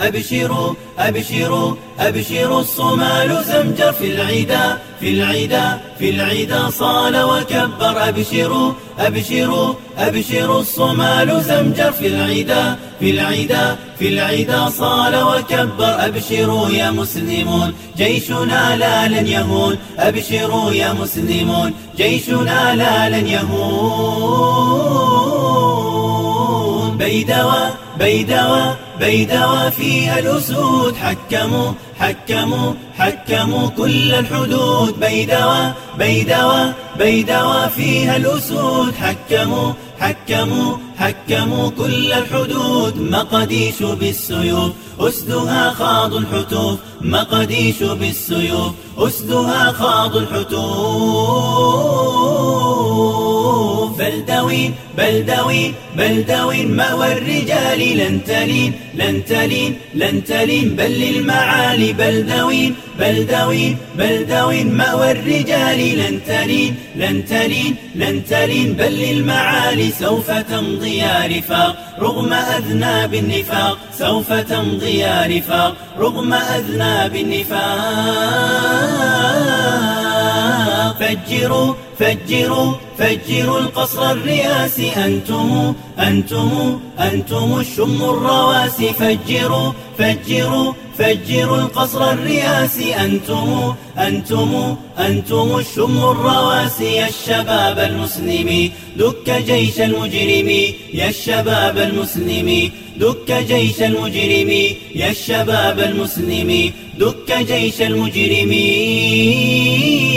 أبشروا أبشروا أبشروا الصومال زمجر في العدا في العدا في العدا صال وكبر. أبشروا أبشروا أبشروا الصومال زمجر في العدا في العدا في العدا صال وكبر. أبشروا يا مسلمون جيشنا لا لن يهون. أبشروا يا مسلمون جيشنا لا لن يهون. بيدوى بيدوى بيدوى فيها الأسود حكموا حكموا حكموا كل الحدود. بيدوى بيدوى بيدوى فيها الأسود حكموا حكموا حكموا كل الحدود. مقديش بالسيوف أسدها خاضوا الحتوف. مقديش بالسيوف أسدها خاضوا الحتوف. بلدوين بلدوين بلدوين مأوى الرجال لن تلين لن تلين لن تلين بل للمعالي. بلدوين بلدوين بلدوين مأوى الرجال لن تلين لن تلين لن تلين بل للمعالي. سوف تمضي يا رفاق رغم أذناب النفاق. سوف تمضي يا رفاق رغم أذناب النفاق. فجروا فجروا فجروا القصر الرئاسي. أنتم أنتم أنتم الشم الرواسي. فجروا فجروا فجروا القصر الرئاسي. أنتم أنتم أنتم الشم الرواسي. يا الشباب المسلمي دك جيش المجرمي. يا الشباب المسلمي دك جيش المجرمي. يا الشباب المسلمي دك جيش المجرمين.